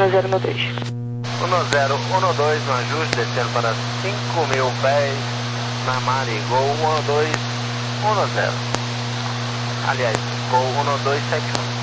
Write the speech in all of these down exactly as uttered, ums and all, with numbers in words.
um zero um dois. um zero um dois no ajuste, descendo para cinco mil pés na Mari, Gol um dois um zero. Aliás, Gol um dois sete um.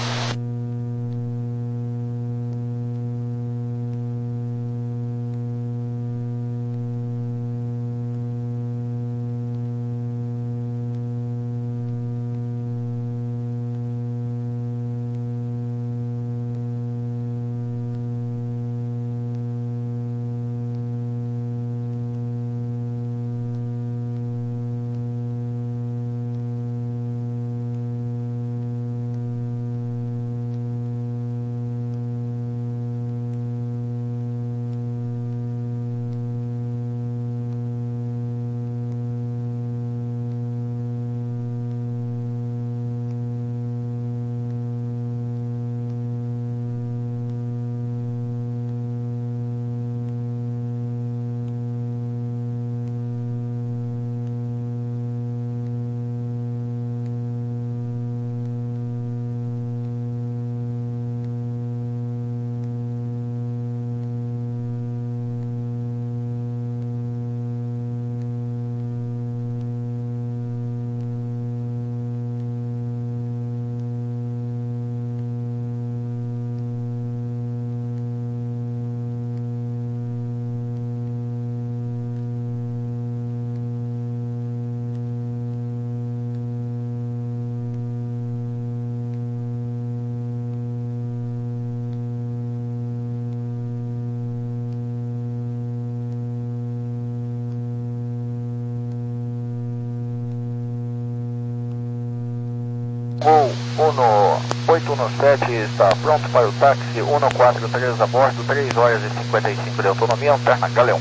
Gol um oito um sete está pronto para o táxi um quatro três a bordo, três horas e cinquenta e cinco de autonomia, Lanterna Galeão.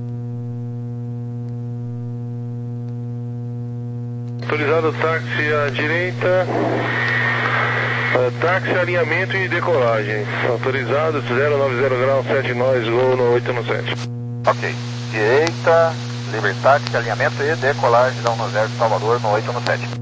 Autorizado táxi à direita, uh, táxi, alinhamento e decolagem. Autorizado zero nove zero grau sete nós, Gol no oito um sete. Ok, direita, livre táxi, alinhamento e decolagem da um zero de Salvador no oito um sete.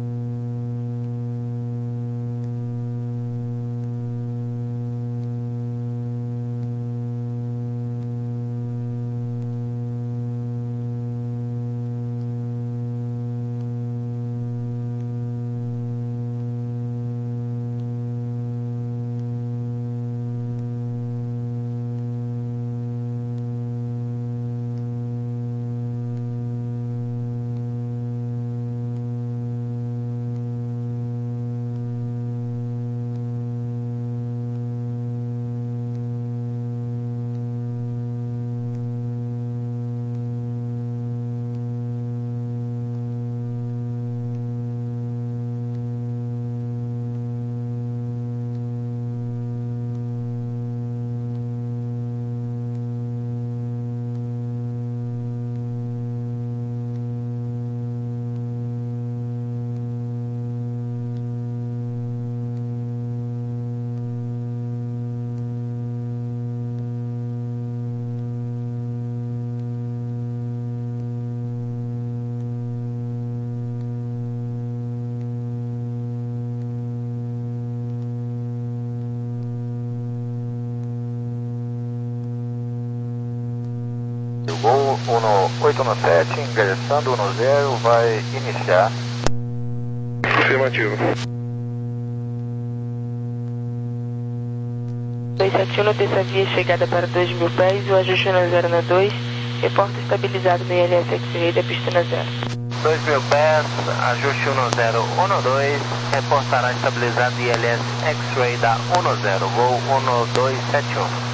Gol um oito um sete, ingressando no zero, vai iniciar. Afirmativo. dois sete um, terça via, chegada para dois mil pés, o ajuste um zero um dois, reporta estabilizado no I L S X-Ray da pista zero. dois mil pés, ajuste um zero um dois, reportará estabilizado I L S X-Ray da um zero, Gol um dois sete um.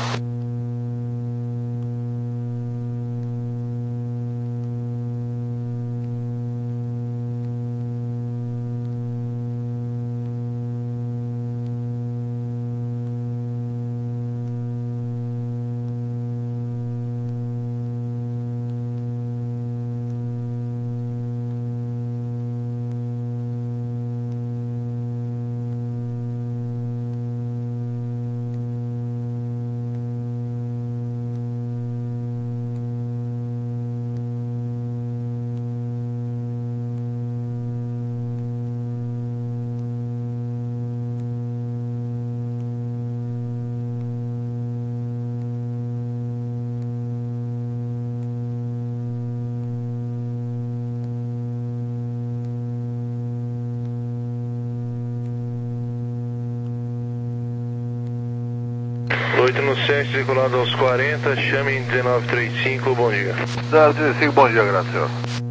oito no sete, decolado aos quarenta, chame em dezenove trinta e cinco, bom dia. dezenove trinta e cinco, bom dia, graças a Deus.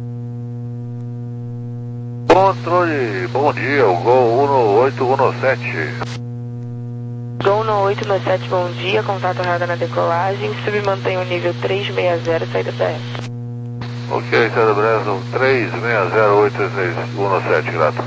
Controle, bom dia, o Gol um oito um sete. Gol um oito um sete, bom dia, contato errado na decolagem, submantenha o nível trezentos e sessenta, saída da F. Ok, saída Brasil, três seis zero oito seis um sete, grato.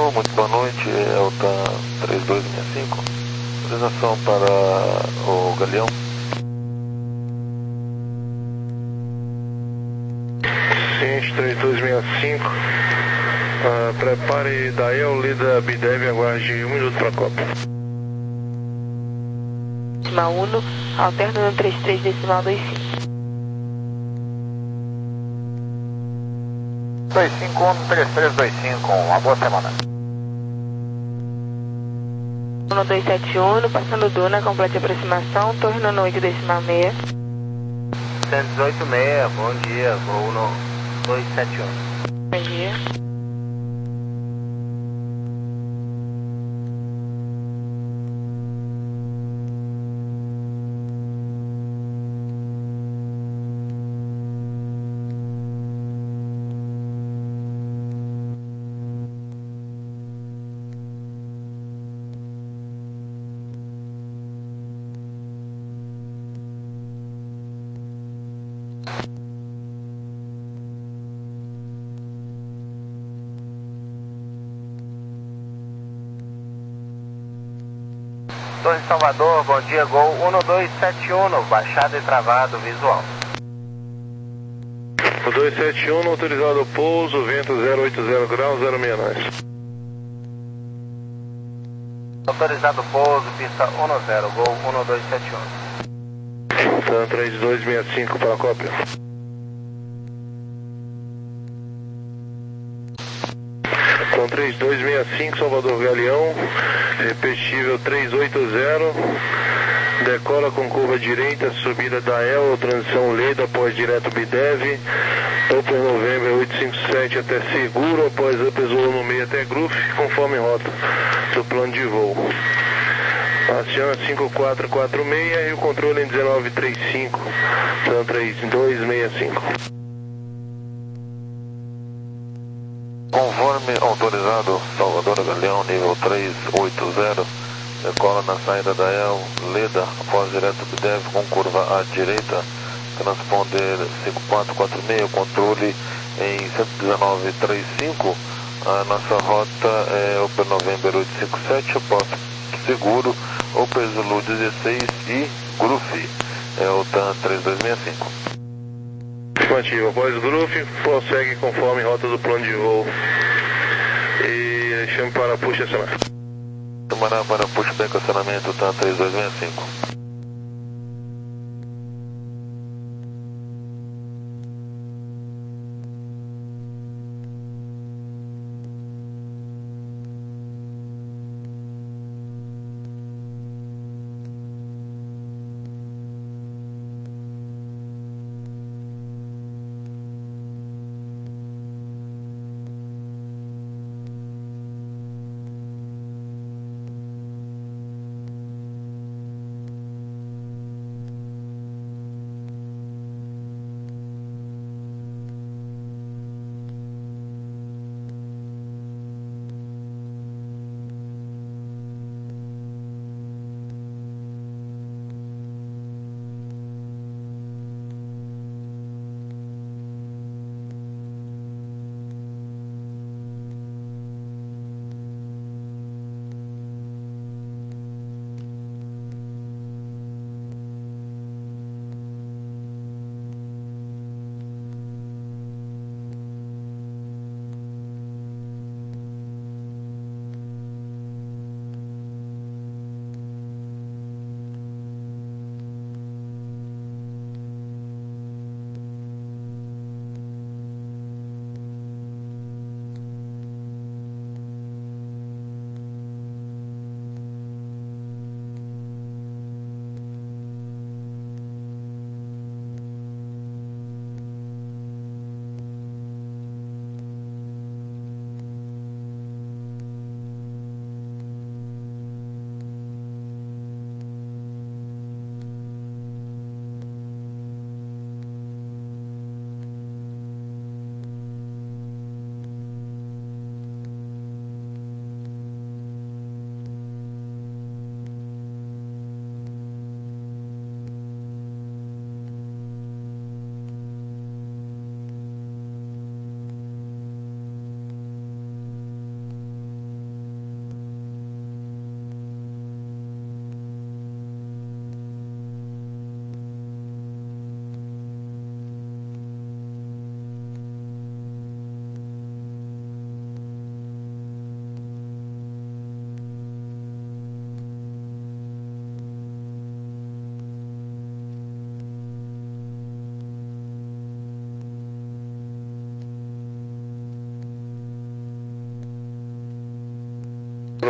Alô, muito boa noite, Elta três dois seis cinco, autorização para o Galeão. Sim, três dois seis cinco, uh, prepare Dael, Lida, Bidev, aguarde um minuto para a Copa. Decimal um, alterna no trinta e três decimal vinte e cinco. dois cinco um, três três dois cinco, uma boa semana. um dois sete um, passando Duna, complete aproximação, torre no oito decimal seis. cento e dezoito seis, bom dia, voo no dois sete um. Bom dia. Torre Salvador, bom dia, Gol um dois sete um, baixado e travado, visual. um dois sete um, autorizado pouso, vento zero oito zero graus, zero seis nós. Autorizado pouso, pista um zero, Gol um dois sete um. Tan três dois seis cinco para a cópia. Tan três dois seis cinco, Salvador Galeão, repetível três oito zero, decola com curva direita, subida da El, transição Leda, após direto Bidev, Open November oito cinco sete até Seguro, após Upper no meio até Groove, conforme rota do plano de voo. Aciona cinco quatro quatro seis e o controle em dezenove trinta e cinco, Tan três dois seis cinco. Conforme autorizado, Salvador Galeão, nível três oito zero, decola na saída da El, Leda, após direto Bidev, com curva à direita, transponder cinco quatro quatro seis, controle em cento e dezenove trinta e cinco, a nossa rota é Open November oito cinco sete, após Seguro, Open Zulu dezesseis e Groove, é o Tan três dois seis cinco. Afirmativo, após Groove, prossegue conforme rota do plano de voo. E chame para push e acionamento. Chamará para pushback acionamento, Tan três dois seis cinco.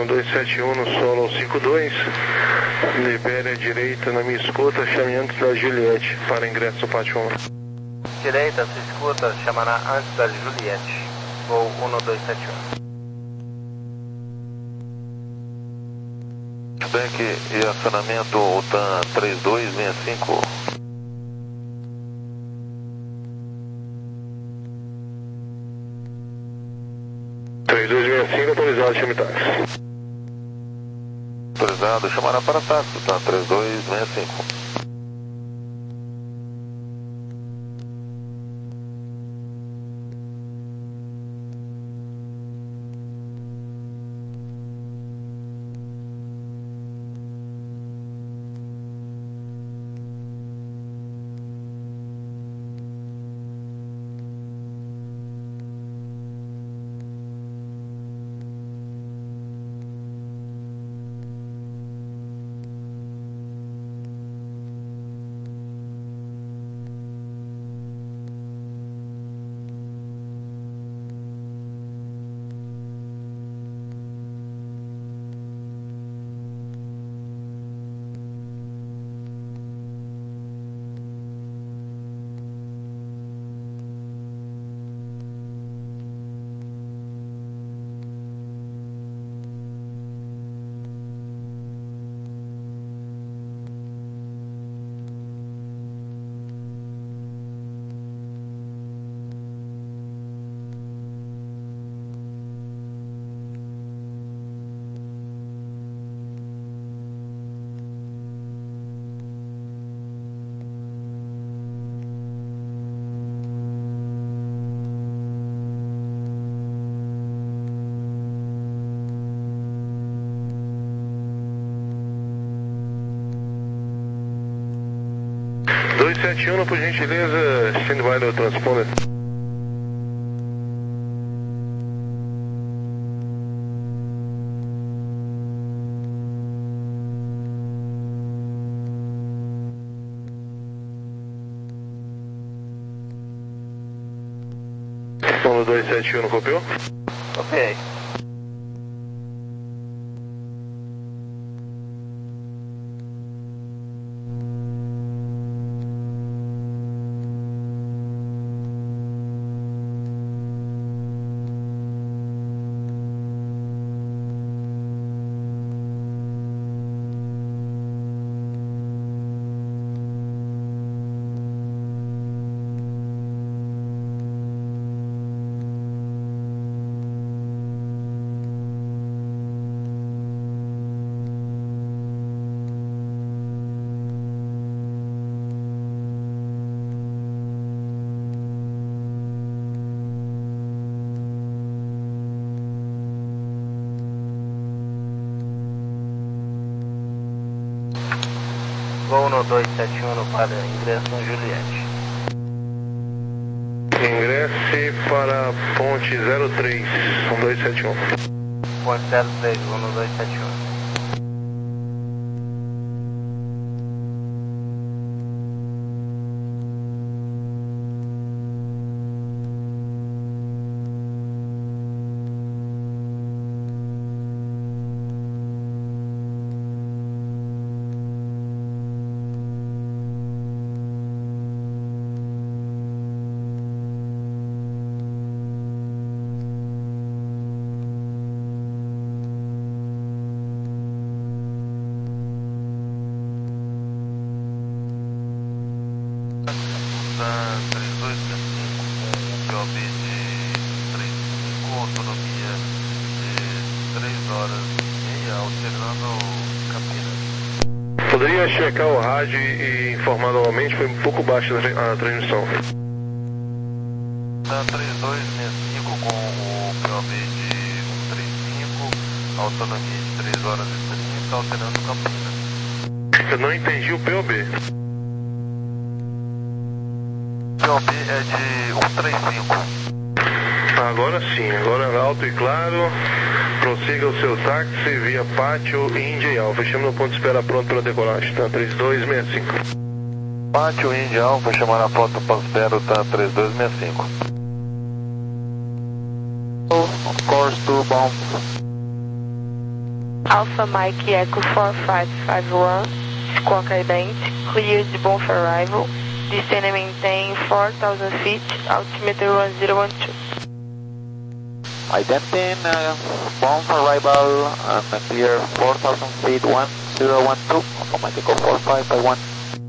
um dois sete um no solo cinco dois. Libere a direita na minha escuta, chame antes da Juliette para ingresso no pátio um. Direita, sua escuta, chamará antes da Juliette. Voo um dois sete um. Feedback e acionamento O T A M três dois seis cinco. três dois seis cinco, autorizado, chame táxi. Autorizado, chamará para táxi, tá? três dois seis cinco. dois sete um, por gentileza, stand-by no transponder. um dois sete um, não copiou? Ok. Voo no dois sete um para ingresso no Juliette. Ingresse para ponte zero três, um dois sete um. Ponte zero três, voo no dois sete um. três dois seis cinco, P O B de trinta e cinco, autonomia de três horas e meia, alternando Campinas. Poderia checar o rádio e informar novamente, foi um pouco baixa a transmissão. Tá três dois seis cinco com o P O B de cento e trinta e cinco, autonomia de três horas e trinta, alternando Campinas. Eu não entendi o P O B. P O B é de cento e trinta e cinco. Agora sim, agora alto e claro. Prossiga o seu táxi via Pátio Índia Alfa. Chama no ponto de espera pronto para decolagem, tá? três dois seis cinco. Pátio Índia Alfa, chamar a foto para espera, tá? três dois seis cinco. Course to bomb. Alpha Mike Echo four five five one, Squawk Ident, cleared bound for arrival, descend and maintain four thousand feet, altimeter one zero one two. Identin, uh, bound for arrival, and clear four thousand feet, one zero one two, Alpha Echo four five five one.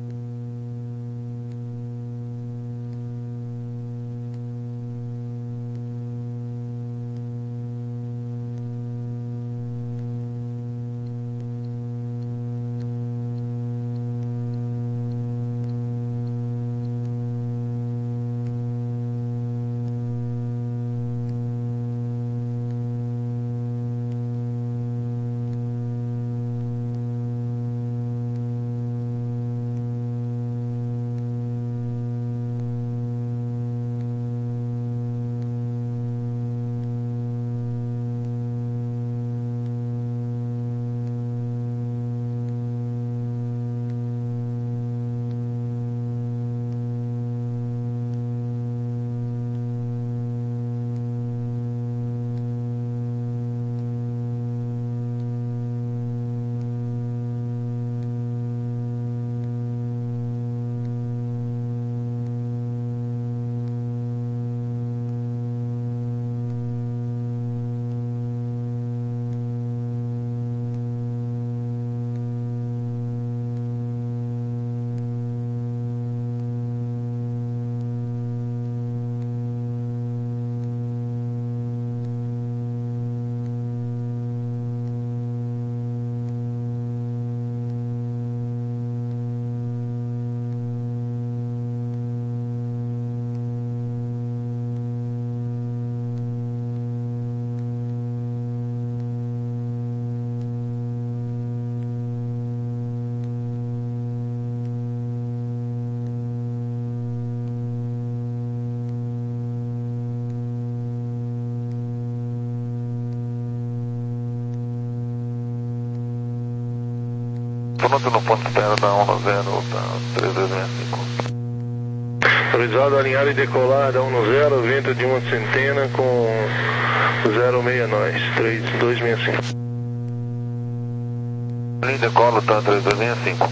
Pronto no ponto de espera da um zero, da três dois seis cinco. Autorizado a alinhar e decolar da um zero, vento de uma centena com zero seis nós, três dois seis cinco. Linha de decola, tá, três dois seis cinco.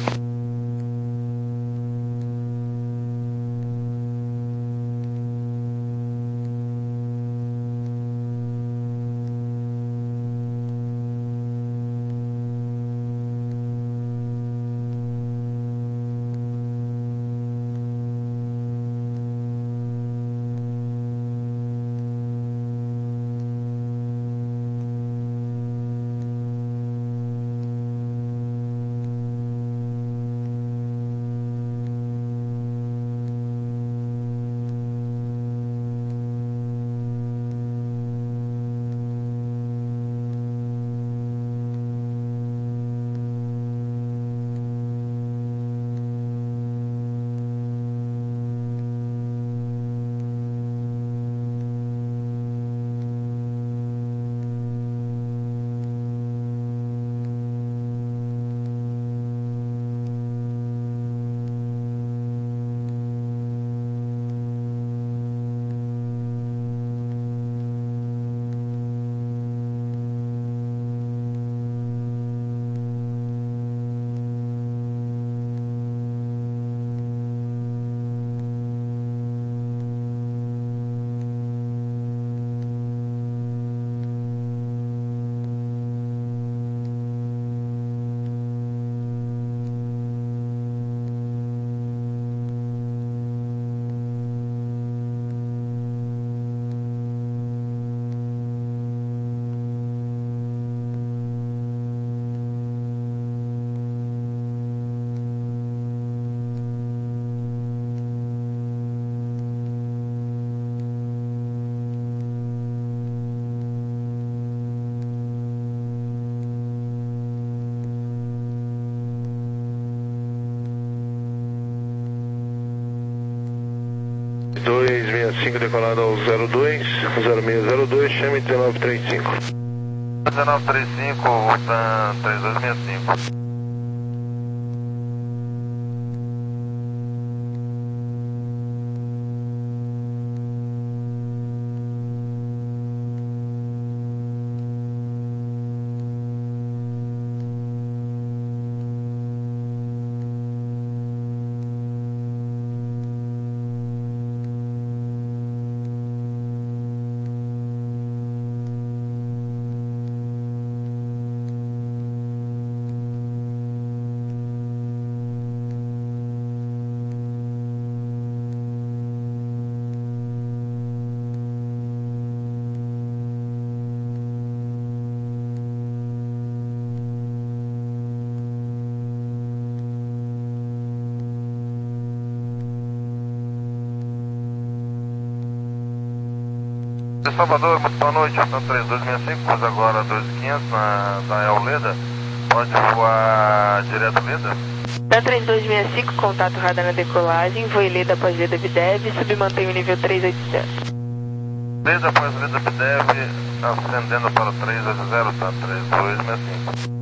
dois seis cinco decolado ao zero dois, zero seis zero dois, chame dezenove trinta e cinco. dezenove trinta e cinco, volta três dois seis cinco. Salvador, muito boa noite, São três dois seis cinco, pois agora dois mil e quinhentos na da El Leda, pode voar direto Leda? Da três dois seis cinco, contato radar na decolagem, voe Leda após Leda Bidev, submantém o nível três oito zero. Leda após Leda Bidev, ascendendo para três oito zero, tá, três dois seis cinco.